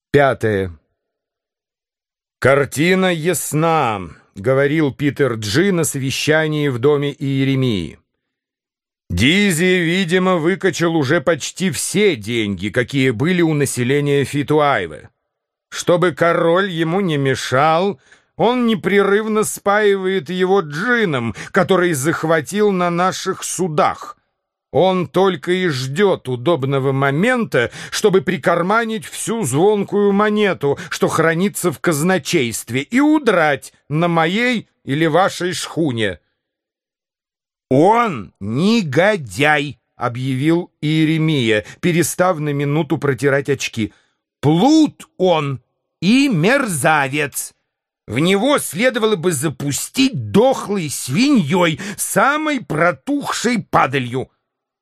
Пятое. «Картина ясна», — говорил Питер Джи на совещании в доме Иеремии. «Дизи, видимо, выкачал уже почти все деньги, какие были у населения Фитуайве. Чтобы король ему не мешал, он непрерывно спаивает его джином, который захватил на наших судах. Он только и ждет удобного момента, чтобы прикарманить всю звонкую монету, что хранится в казначействе, и удрать на моей или вашей шхуне». «Он негодяй», — объявил Иеремия, перестав на минуту протирать очки. «Плут он и мерзавец. В него следовало бы запустить дохлой свиньей, самой протухшей падалью».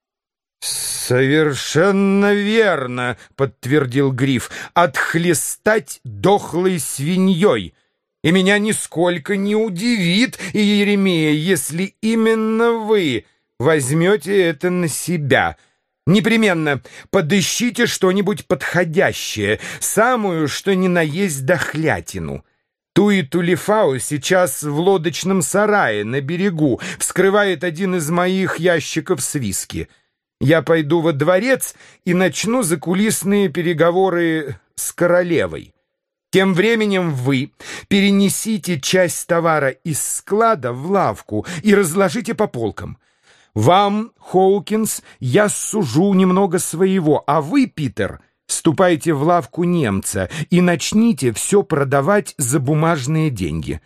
«Совершенно верно», — подтвердил Гриф, — «отхлестать дохлой свиньей. И меня нисколько не удивит, Иеремия, если именно вы возьмете это на себя. Непременно подыщите что-нибудь подходящее, самую, что ни на есть дохлятину. Туи-Тулифау сейчас в лодочном сарае на берегу вскрывает один из моих ящиков с виски. Я пойду во дворец и начну закулисные переговоры с королевой. Тем временем вы перенесите часть товара из склада в лавку и разложите по полкам. Вам, Хоукинс, я сужу немного своего, а вы, Питер, ступайте в лавку немца и начните все продавать за бумажные деньги.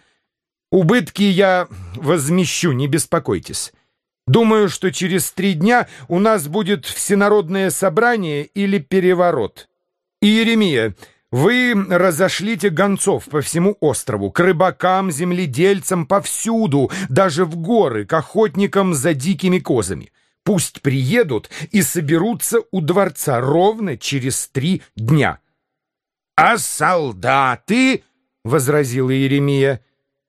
Убытки я возмещу, не беспокойтесь. Думаю, что через 3 дня у нас будет всенародное собрание или переворот. Иеремия, вы разошлите гонцов по всему острову, к рыбакам, земледельцам, повсюду, даже в горы, к охотникам за дикими козами. Пусть приедут и соберутся у дворца ровно через 3 дня. — А солдаты? — возразил Иеремия.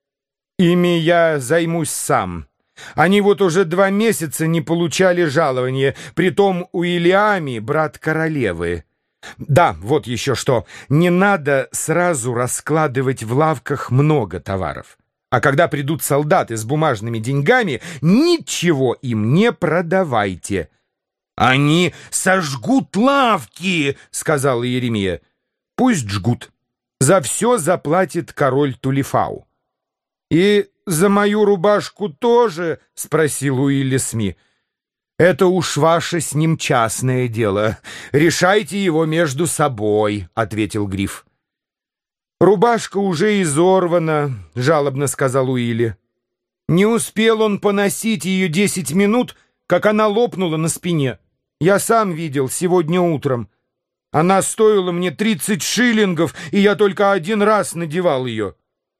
— Ими я займусь сам. Они вот уже 2 месяца не получали жалования, притом Уильями, брат королевы. Да, вот еще что. Не надо сразу раскладывать в лавках много товаров. А когда придут солдаты с бумажными деньгами, ничего им не продавайте. — Они сожгут лавки, — сказал Иеремия. — Пусть жгут. За все заплатит король Тулифау. — И за мою рубашку тоже? — спросил Уилли Сми. — Это уж ваше с ним частное дело. Решайте его между собой, — ответил Гриф. — Рубашка уже изорвана, — жалобно сказал Уилли. Не успел он поносить ее 10 минут, как она лопнула на спине. Я сам видел сегодня утром. Она стоила мне 30 шиллингов, и я только 1 раз надевал ее.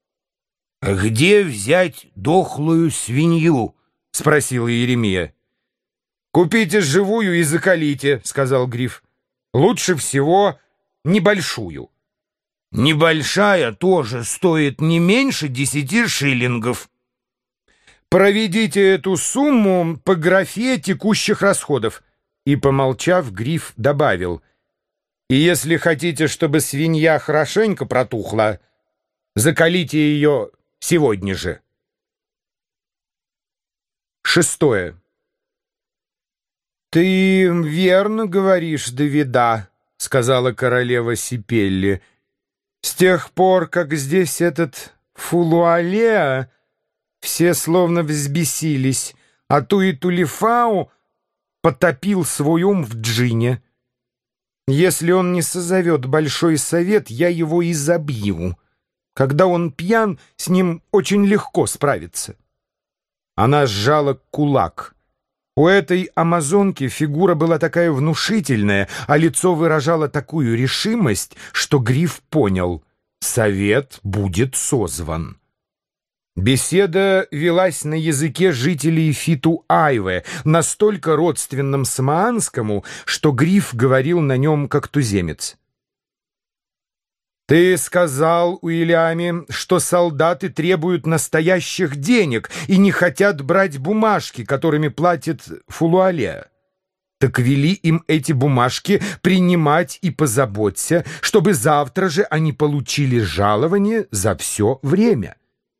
— Где взять дохлую свинью? — спросил Иеремия. — Купите живую и закалите, — сказал Гриф. — Лучше всего небольшую. — Небольшая тоже стоит не меньше 10 шиллингов. Проведите эту сумму по графе текущих расходов. И, помолчав, Гриф добавил: и если хотите, чтобы свинья хорошенько протухла, закалите ее сегодня же. Шестое. «Ты верно говоришь, Давида», — сказала королева Сипелли. «С тех пор, как здесь этот Фулуалеа, все словно взбесились, а Туи-Тулифау потопил свой ум в джине. Если он не созовет большой совет, я его изобью. Когда он пьян, с ним очень легко справиться». Она сжала кулак. У этой амазонки фигура была такая внушительная, а лицо выражало такую решимость, что Гриф понял — совет будет созван. Беседа велась на языке жителей Фиту-Айве, настолько родственном самоанскому, что Гриф говорил на нем как туземец. «Ты сказал, Уильяме, что солдаты требуют настоящих денег и не хотят брать бумажки, которыми платит Фулуалеа. Так вели им эти бумажки принимать и позаботься, чтобы завтра же они получили жалование за все время».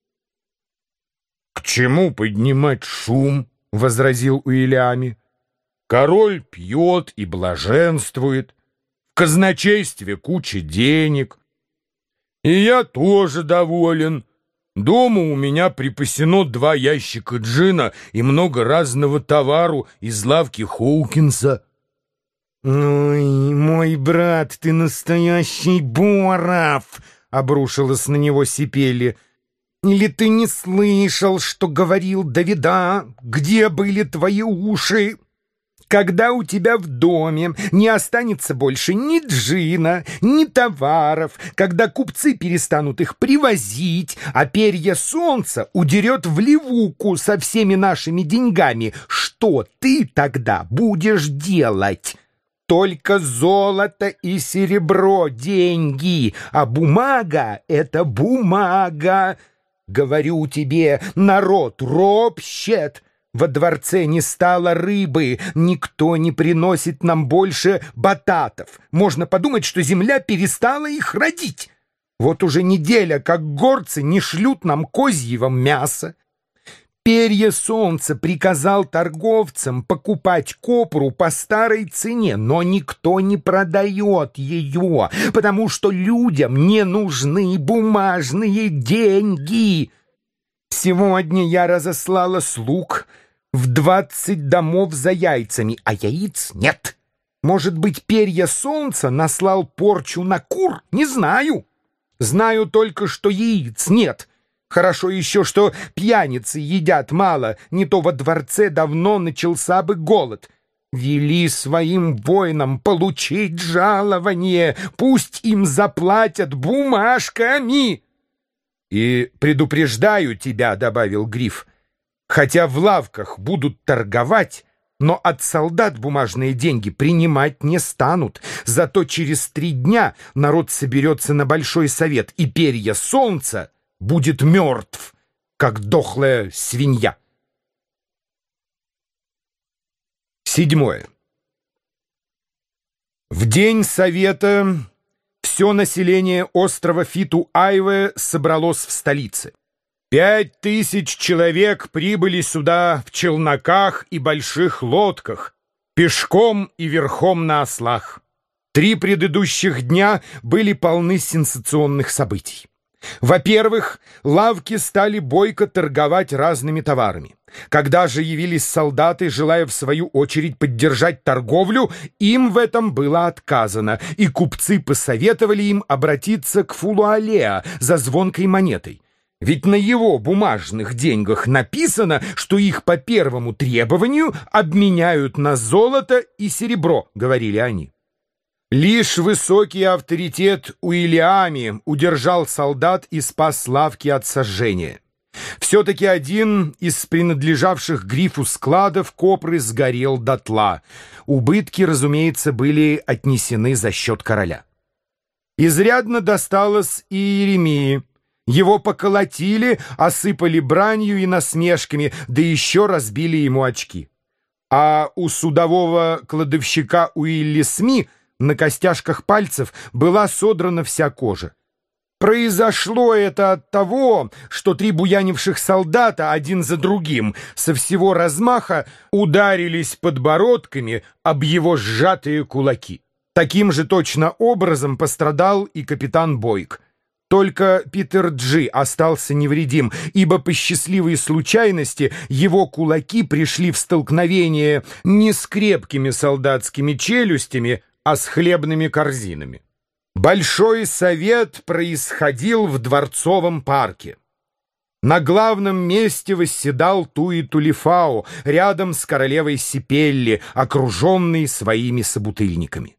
«К чему поднимать шум?» — возразил Уильями. «Король пьет и блаженствует, в казначействе куча денег. И я тоже доволен. Дома у меня припасено 2 ящика джина и много разного товару из лавки Хоукинса». «Ой, мой брат, ты настоящий Боров!» — обрушилась на него Сипелли. «Или ты не слышал, что говорил Давида? Где были твои уши? Когда у тебя в доме не останется больше ни джина, ни товаров, когда купцы перестанут их привозить, а перья солнца удерет в Ливуку со всеми нашими деньгами, что ты тогда будешь делать? Только золото и серебро — деньги, а бумага — это бумага. Говорю тебе, народ ропщет. Во дворце не стало рыбы, никто не приносит нам больше бататов. Можно подумать, что земля перестала их родить. Вот уже неделя, как горцы не шлют нам козьего мяса. Перья солнца приказал торговцам покупать копру по старой цене, но никто не продает ее, потому что людям не нужны бумажные деньги. Сегодня я разослала слуг в 20 домов за яйцами, а яиц нет. Может быть, перья солнца наслал порчу на кур? Не знаю. Знаю только, что яиц нет. Хорошо еще, что пьяницы едят мало, не то во дворце давно начался бы голод. Вели своим воинам получить жалование, пусть им заплатят бумажками. «И предупреждаю тебя, — добавил Гриф, — хотя в лавках будут торговать, но от солдат бумажные деньги принимать не станут. Зато через 3 дня народ соберется на большой совет, и перья солнца будет мертв, как дохлая свинья». 7. В день совета все население острова Фиту-Айве собралось в столице. 5000 человек прибыли сюда в челноках и больших лодках, пешком и верхом на ослах. 3 предыдущих дня были полны сенсационных событий. Во-первых, лавки стали бойко торговать разными товарами. Когда же явились солдаты, желая в свою очередь поддержать торговлю, им в этом было отказано, и купцы посоветовали им обратиться к Фулуалеа за звонкой монетой. Ведь на его бумажных деньгах написано, что их по первому требованию обменяют на золото и серебро, говорили они. Лишь высокий авторитет Уильями удержал солдат и спас лавки от сожжения. Все-таки один из принадлежавших Грифу складов копры сгорел дотла. Убытки, разумеется, были отнесены за счет короля. Изрядно досталось и Иеремии. Его поколотили, осыпали бранью и насмешками, да еще разбили ему очки. А у судового кладовщика Уилли Сми на костяшках пальцев была содрана вся кожа. Произошло это от того, что 3 буянивших солдата один за другим со всего размаха ударились подбородками об его сжатые кулаки. Таким же точно образом пострадал и капитан Бойк. Только Питер Джи остался невредим, ибо по счастливой случайности его кулаки пришли в столкновение не с крепкими солдатскими челюстями, а с хлебными корзинами. Большой совет происходил в Дворцовом парке. На главном месте восседал Туи-Тулифау рядом с королевой Сипелли, окруженный своими собутыльниками.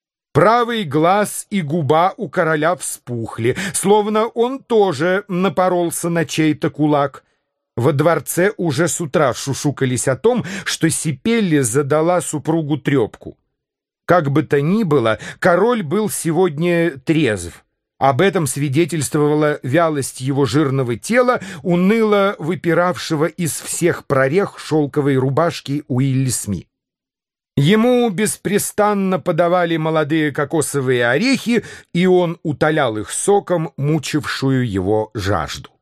Правый глаз и губа у короля вспухли, словно он тоже напоролся на чей-то кулак. Во дворце уже с утра шушукались о том, что Сипелли задала супругу трепку. Как бы то ни было, король был сегодня трезв. Об этом свидетельствовала вялость его жирного тела, уныло выпиравшего из всех прорех шелковой рубашки Уилли Сми. Ему беспрестанно подавали молодые кокосовые орехи, и он утолял их соком, мучившую его жажду.